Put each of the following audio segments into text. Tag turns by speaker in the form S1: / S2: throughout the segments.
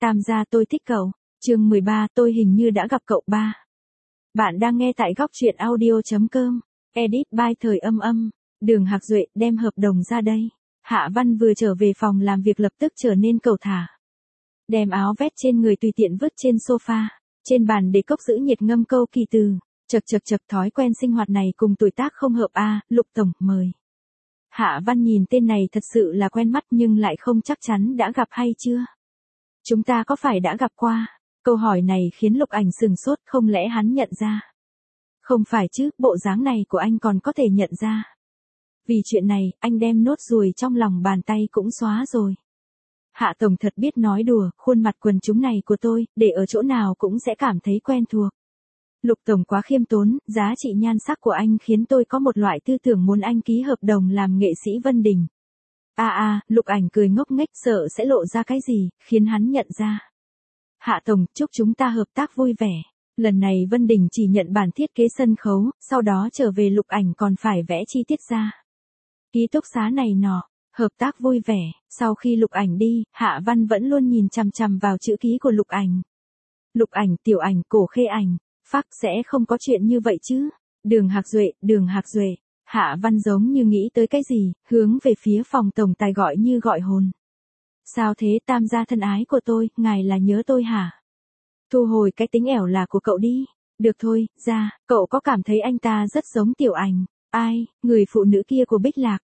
S1: Tam gia tôi thích cậu. Chương 13 tôi hình như đã gặp cậu ba. Bạn đang nghe tại góc truyện audio.com. Edit by Thời Âm Âm. Đường Hạc Duệ đem hợp đồng ra đây. Hạ Văn vừa trở về phòng làm việc lập tức trở nên cầu thả. Đem áo vest trên người tùy tiện vứt trên sofa. Trên bàn để cốc giữ nhiệt ngâm câu kỳ từ. Chật thói quen sinh hoạt này cùng tuổi tác không hợp a. Lục tổng mời. Hạ Văn nhìn tên này thật sự là quen mắt nhưng lại không chắc chắn đã gặp hay chưa. Chúng ta có phải đã gặp qua? Câu hỏi này khiến Lục Ảnh sừng sốt, không lẽ hắn nhận ra? Không phải chứ, bộ dáng này của anh còn có thể nhận ra. Vì chuyện này, anh đem nốt ruồi trong lòng bàn tay cũng xóa rồi. Hạ tổng thật biết nói đùa, khuôn mặt quần chúng này của tôi, để ở chỗ nào cũng sẽ cảm thấy quen thuộc. Lục tổng quá khiêm tốn, giá trị nhan sắc của anh khiến tôi có một loại tư tưởng muốn anh ký hợp đồng làm nghệ sĩ Vân Đình. Lục Ảnh cười ngốc nghếch sợ sẽ lộ ra cái gì, khiến hắn nhận ra. Hạ tổng, chúc chúng ta hợp tác vui vẻ. Lần này Vân Đình chỉ nhận bản thiết kế sân khấu, sau đó trở về Lục Ảnh còn phải vẽ chi tiết ra. Ký túc xá này nọ, hợp tác vui vẻ, sau khi Lục Ảnh đi, Hạ Văn vẫn luôn nhìn chằm chằm vào chữ ký của Lục Ảnh. Lục Ảnh, Tiểu Ảnh, Cổ Khê Ảnh, phác sẽ không có chuyện như vậy chứ. Đường Hạc Duệ. Hạ Văn giống như nghĩ tới cái gì, hướng về phía phòng tổng tài gọi như gọi hồn. Sao thế Tam gia thân ái của tôi, ngài là nhớ tôi hả? Thu hồi cái tính ẻo là của cậu đi. Được thôi, ra, cậu có cảm thấy anh ta rất giống Tiểu Ảnh? Ai, người phụ nữ kia của Bích Lạc,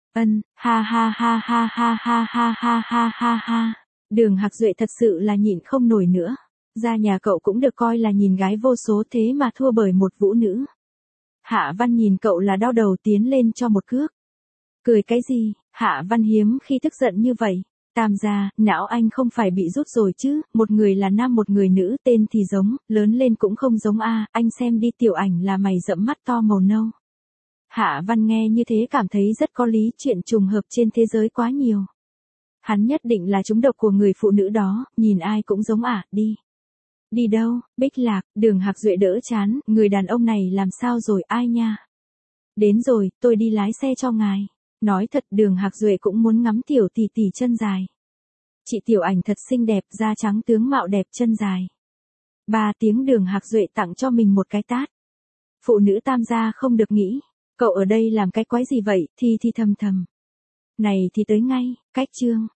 S1: ha. Đường Hạc Duệ thật sự là nhịn không nổi nữa. Ra nhà cậu cũng được coi là nhìn gái vô số thế mà thua bởi một vũ nữ. Hạ Văn nhìn cậu là đau đầu tiến lên cho một cước. Cười cái gì, Hạ Văn hiếm khi tức giận như vậy. Tam gia, não anh không phải bị rút rồi chứ, một người là nam một người nữ, tên thì giống, lớn lên cũng không giống a. Anh xem đi, Tiểu Ảnh là mày rậm mắt to màu nâu. Hạ Văn nghe như thế cảm thấy rất có lý, chuyện trùng hợp trên thế giới quá nhiều. Hắn nhất định là trúng độc của người phụ nữ đó, nhìn ai cũng giống đi. Đi đâu, Bích Lạc, Đường Hạc Duệ đỡ chán, người đàn ông này làm sao rồi ai nha. Đến rồi, tôi đi lái xe cho ngài. Nói thật Đường Hạc Duệ cũng muốn ngắm tiểu tỷ tỷ chân dài. Chị Tiểu Ảnh thật xinh đẹp, da trắng tướng mạo đẹp chân dài. 3 tiếng Đường Hạc Duệ tặng cho mình một cái tát. Phụ nữ Tam gia không được nghĩ. Cậu ở đây làm cái quái gì vậy, thì thầm. Này thì tới ngay, cách chương.